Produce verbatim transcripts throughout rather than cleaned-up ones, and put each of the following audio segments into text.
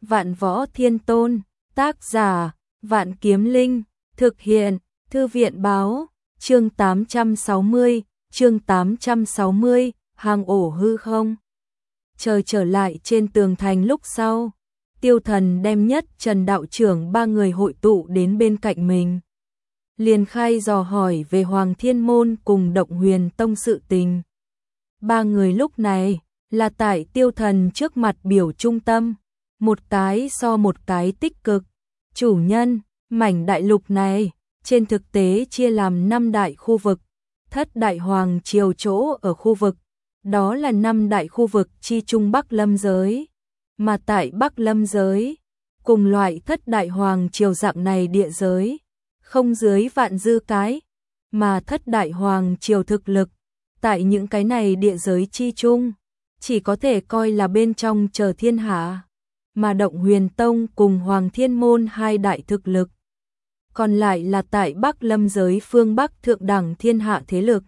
Vạn Võ Thiên Tôn, tác giả, Vạn Kiếm Linh, thực hiện, Thư viện báo, chương tám trăm sáu mươi, chương tám trăm sáu mươi, hang ổ hư không. Trời trở lại trên tường thành lúc sau, Tiêu Thần đem Nhất Trần đạo trưởng ba người hội tụ đến bên cạnh mình. Liền khai dò hỏi về Hoàng Thiên Môn cùng Động Huyền Tông sự tình. Ba người lúc này là tại Tiêu Thần trước mặt biểu trung tâm, một cái so một cái tích cực. Chủ nhân, mảnh đại lục này, trên thực tế chia làm năm đại khu vực, thất đại hoàng triều chỗ ở khu vực, đó là năm đại khu vực chi trung Bắc Lâm giới. Mà tại Bắc Lâm giới, cùng loại thất đại hoàng triều dạng này địa giới, không dưới vạn dư cái, mà thất đại hoàng triều thực lực, tại những cái này địa giới chi trung, chỉ có thể coi là bên trong chờ thiên hạ, mà Động Huyền Tông cùng Hoàng Thiên Môn hai đại thực lực, còn lại là tại Bắc Lâm giới phương Bắc thượng đẳng thiên hạ thế lực.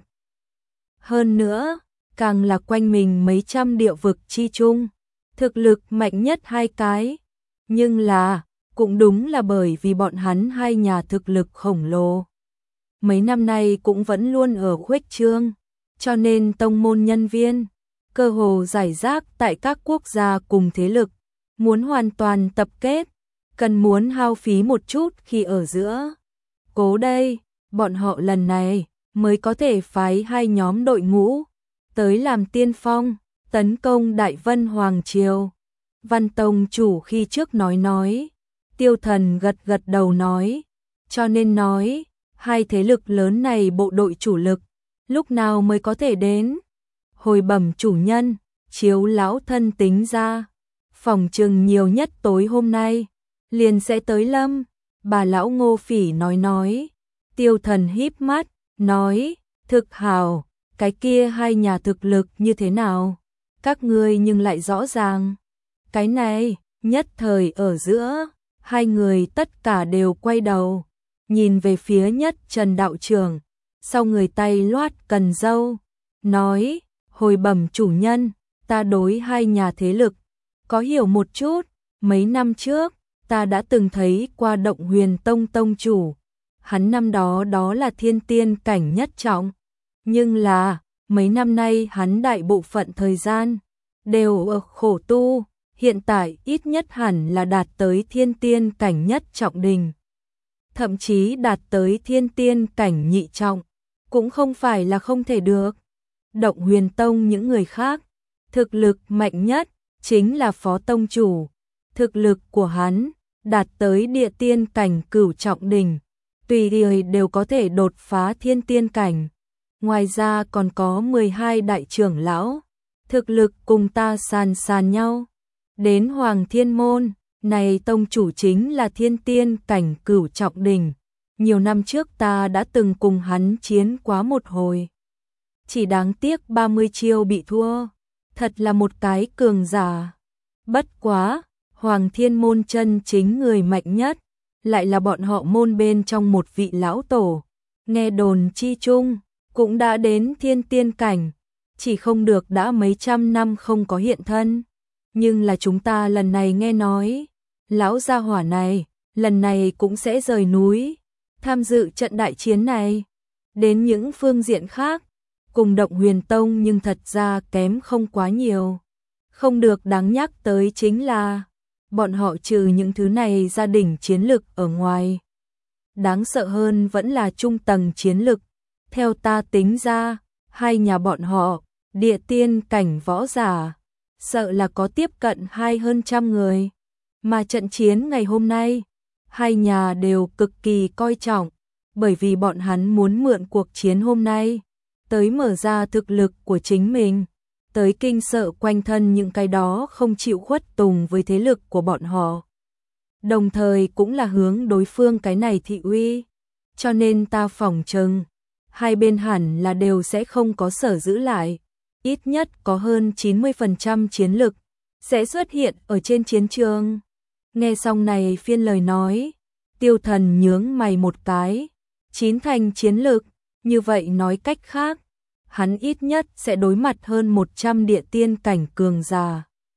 Hơn nữa, càng là quanh mình mấy trăm địa vực chi trung, thực lực mạnh nhất hai cái, nhưng là, cũng đúng là bởi vì bọn hắn hai nhà thực lực khổng lồ. Mấy năm nay cũng vẫn luôn ở khuếch trương, cho nên tông môn nhân viên, cơ hồ giải rác tại các quốc gia cùng thế lực, muốn hoàn toàn tập kết, cần muốn hao phí một chút khi ở giữa. Cố đây, bọn họ lần này mới có thể phái hai nhóm đội ngũ, tới làm tiên phong, tấn công Đại Vân Hoàng Triều. Văn Tông chủ khi trước nói nói, Tiêu Thần gật gật đầu nói, cho nên nói, hai thế lực lớn này bộ đội chủ lực, lúc nào mới có thể đến. Hồi bẩm chủ nhân, chiếu lão thân tính ra, phòng chừng nhiều nhất tối hôm nay, liền sẽ tới lâm. Bà lão Ngô Phỉ nói nói, Tiêu Thần híp mắt, nói, thực hào, cái kia hai nhà thực lực như thế nào, các ngươi nhưng lại rõ ràng. Cái này, nhất thời ở giữa, hai người tất cả đều quay đầu, nhìn về phía Nhất Trần đạo trưởng, sau người tay loát cần dâu, nói, hồi bẩm chủ nhân, ta đối hai nhà thế lực, có hiểu một chút, mấy năm trước, ta đã từng thấy qua Động Huyền Tông tông chủ, hắn năm đó đó là thiên tiên cảnh nhất trọng, nhưng là, mấy năm nay hắn đại bộ phận thời gian, đều ở khổ tu, hiện tại ít nhất hẳn là đạt tới thiên tiên cảnh nhất trọng đỉnh, thậm chí đạt tới thiên tiên cảnh nhị trọng, cũng không phải là không thể được. Động Huyền Tông những người khác, thực lực mạnh nhất chính là phó tông chủ, thực lực của hắn đạt tới địa tiên cảnh cửu trọng đỉnh, tùy thời đều có thể đột phá thiên tiên cảnh. Ngoài ra còn có mười hai đại trưởng lão, thực lực cùng ta sàn sàn nhau. Đến Hoàng Thiên Môn, này tông chủ chính là thiên tiên cảnh cửu trọng đỉnh. Nhiều năm trước ta đã từng cùng hắn chiến quá một hồi. Chỉ đáng tiếc ba mươi chiêu bị thua, thật là một cái cường giả. Bất quá, Hoàng Thiên Môn chân chính người mạnh nhất, lại là bọn họ môn bên trong một vị lão tổ. Nghe đồn chi chung, cũng đã đến thiên tiên cảnh, chỉ không được đã mấy trăm năm không có hiện thân. Nhưng là chúng ta lần này nghe nói, lão gia hỏa này, lần này cũng sẽ rời núi, tham dự trận đại chiến này. Đến những phương diện khác, cùng Động Huyền Tông nhưng thật ra kém không quá nhiều. Không được đáng nhắc tới chính là, bọn họ trừ những thứ này gia đình chiến lực ở ngoài. Đáng sợ hơn vẫn là trung tầng chiến lực. Theo ta tính ra, hai nhà bọn họ, địa tiên cảnh võ giả, sợ là có tiếp cận hai hơn trăm người. Mà trận chiến ngày hôm nay, hai nhà đều cực kỳ coi trọng, bởi vì bọn hắn muốn mượn cuộc chiến hôm nay, tới mở ra thực lực của chính mình, tới kinh sợ quanh thân những cái đó không chịu khuất tùng với thế lực của bọn họ. Đồng thời cũng là hướng đối phương cái này thị uy, cho nên ta phỏng chừng, hai bên hẳn là đều sẽ không có sở giữ lại, ít nhất có hơn chín mươi phần trăm chiến lực sẽ xuất hiện ở trên chiến trường. Nghe xong này phiên lời nói, Tiêu Thần nhướng mày một cái, chín thành chiến lực, như vậy nói cách khác, hắn ít nhất sẽ đối mặt hơn một trăm địa tiên cảnh cường giả.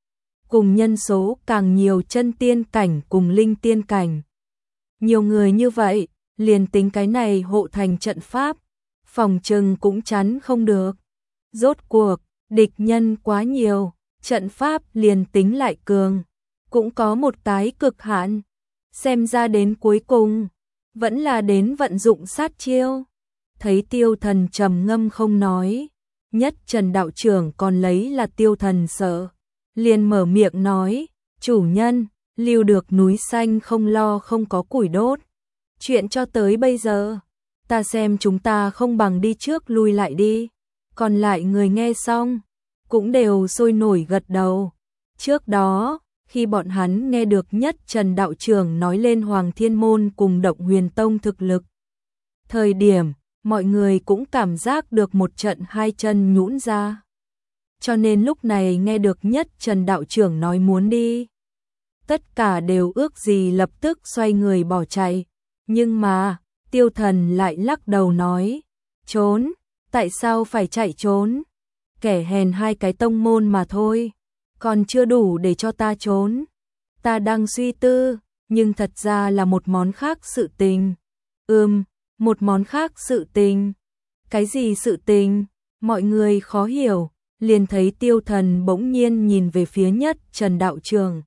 cùng nhân số càng nhiều chân tiên cảnh cùng linh tiên cảnh. Nhiều người như vậy, liền tính cái này hộ thành trận pháp, phòng trừng cũng chắn không được. Rốt cuộc, địch nhân quá nhiều, trận pháp liền tính lại cường, cũng có một cái cực hạn. Xem ra đến cuối cùng, vẫn là đến vận dụng sát chiêu. Thấy Tiêu Thần trầm ngâm không nói, Nhất Trần đạo trưởng còn lấy là Tiêu Thần sợ, liền mở miệng nói, chủ nhân, lưu được núi xanh không lo không có củi đốt. Chuyện cho tới bây giờ, ta xem chúng ta không bằng đi trước lui lại đi. Còn lại người nghe xong, cũng đều sôi nổi gật đầu. Trước đó, khi bọn hắn nghe được Nhất Trần đạo trưởng nói lên Hoàng Thiên Môn cùng Động Huyền Tông thực lực, thời điểm, mọi người cũng cảm giác được một trận hai chân nhũn ra. Cho nên lúc này nghe được Nhất Trần đạo trưởng nói muốn đi, tất cả đều ước gì lập tức xoay người bỏ chạy. Nhưng mà, Tiêu Thần lại lắc đầu nói, trốn, tại sao phải chạy trốn? Kẻ hèn hai cái tông môn mà thôi, còn chưa đủ để cho ta trốn. Ta đang suy tư, nhưng thật ra là một món khác sự tình. Ừm, một món khác sự tình. Cái gì sự tình? Mọi người khó hiểu, liền thấy Tiêu Thần bỗng nhiên nhìn về phía Nhất Trần đạo trưởng.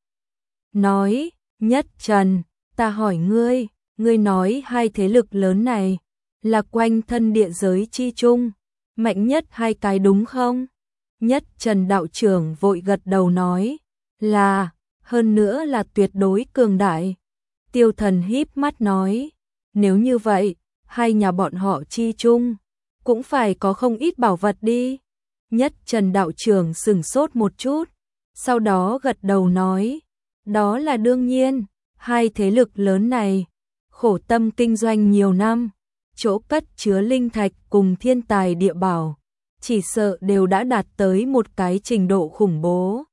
Nói, Nhất Trần, ta hỏi ngươi, ngươi nói hai thế lực lớn này là quanh thân địa giới chi chung, mạnh nhất hai cái đúng không? Nhất Trần đạo trưởng vội gật đầu nói, là, hơn nữa là tuyệt đối cường đại. Tiêu Thần híp mắt nói, nếu như vậy, hai nhà bọn họ chi chung, cũng phải có không ít bảo vật đi. Nhất Trần đạo trưởng sửng sốt một chút, sau đó gật đầu nói, đó là đương nhiên, hai thế lực lớn này, khổ tâm kinh doanh nhiều năm, chỗ cất chứa linh thạch cùng thiên tài địa bảo, chỉ sợ đều đã đạt tới một cái trình độ khủng bố.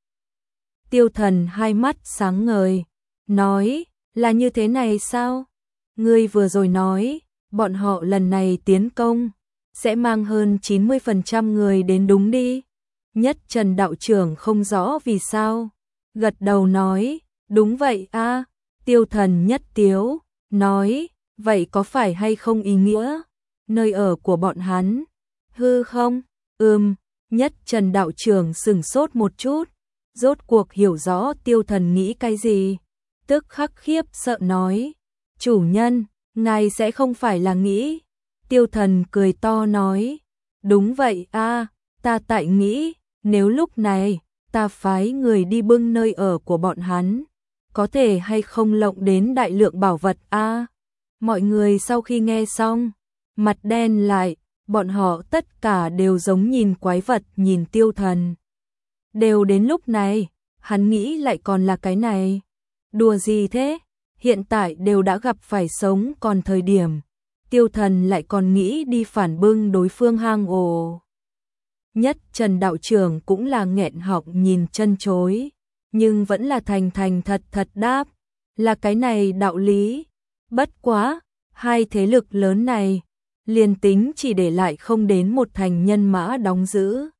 Tiêu Thần hai mắt sáng ngời, nói, là như thế này sao? Ngươi vừa rồi nói, bọn họ lần này tiến công, sẽ mang hơn chín mươi phần trăm người đến đúng đi. Nhất Trần đạo trưởng không rõ vì sao, gật đầu nói, đúng vậy a. Tiêu Thần nhất tiếu, nói, vậy có phải hay không ý nghĩa? Nơi ở của bọn hắn, hư không? Ừm, Nhất Trần đạo trưởng sửng sốt một chút, rốt cuộc hiểu rõ Tiêu Thần nghĩ cái gì, tức khắc khiếp sợ nói, chủ nhân, ngài sẽ không phải là nghĩ. Tiêu Thần cười to nói, đúng vậy a, ta tại nghĩ, nếu lúc này, ta phái người đi bưng nơi ở của bọn hắn, có thể hay không lộng đến đại lượng bảo vật a. Mọi người sau khi nghe xong, mặt đen lại, bọn họ tất cả đều giống nhìn quái vật nhìn Tiêu Thần. Đều đến lúc này, hắn nghĩ lại còn là cái này. Đùa gì thế? Hiện tại đều đã gặp phải sống còn thời điểm. Tiêu Thần lại còn nghĩ đi phản bưng đối phương hang ổ. Nhất Trần đạo trưởng cũng là nghẹn họng nhìn chân chối, nhưng vẫn là thành thành thật thật đáp, là cái này đạo lý. Bất quá, hai thế lực lớn này, liền tính chỉ để lại không đến một thành nhân mã đóng giữ.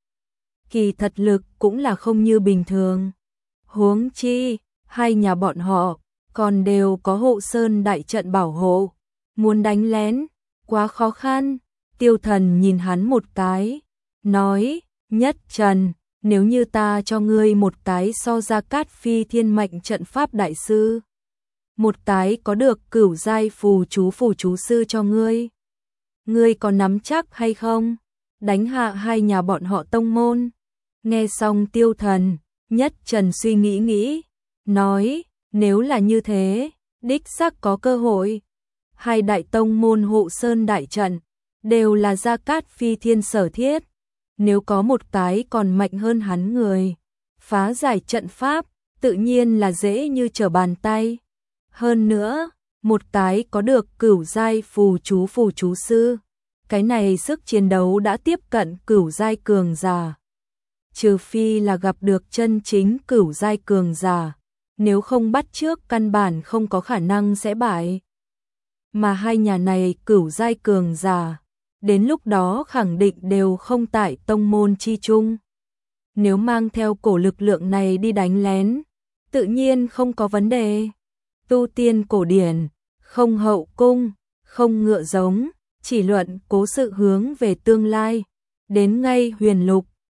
Kỳ thật lực cũng là không như bình thường. Huống chi, hai nhà bọn họ, còn đều có hộ sơn đại trận bảo hộ. Muốn đánh lén, quá khó khăn. Tiêu Thần nhìn hắn một cái, nói, Nhất Trần, nếu như ta cho ngươi một cái so ra cát phi thiên mệnh trận pháp đại sư, một cái có được cửu giai phù chú phù chú sư cho ngươi, ngươi có nắm chắc hay không? Đánh hạ hai nhà bọn họ tông môn. Nghe xong Tiêu Thần, Nhất Trần suy nghĩ nghĩ, nói, nếu là như thế, đích xác có cơ hội. Hai đại tông môn hộ sơn đại trận, đều là gia cát phi thiên sở thiết. Nếu có một cái còn mạnh hơn hắn người, phá giải trận pháp, tự nhiên là dễ như trở bàn tay. Hơn nữa, một cái có được cửu giai phù chú phù chú sư, cái này sức chiến đấu đã tiếp cận cửu giai cường giả. Trừ phi là gặp được chân chính cửu giai cường giả, nếu không bắt trước căn bản không có khả năng sẽ bại. Mà hai nhà này cửu giai cường giả, đến lúc đó khẳng định đều không tại tông môn chi chung. nếu mang theo cổ lực lượng này đi đánh lén, tự nhiên không có vấn đề. Tu tiên cổ điển, không hậu cung, không ngựa giống, chỉ luận cố sự hướng về tương lai. Đến ngay huyền lục,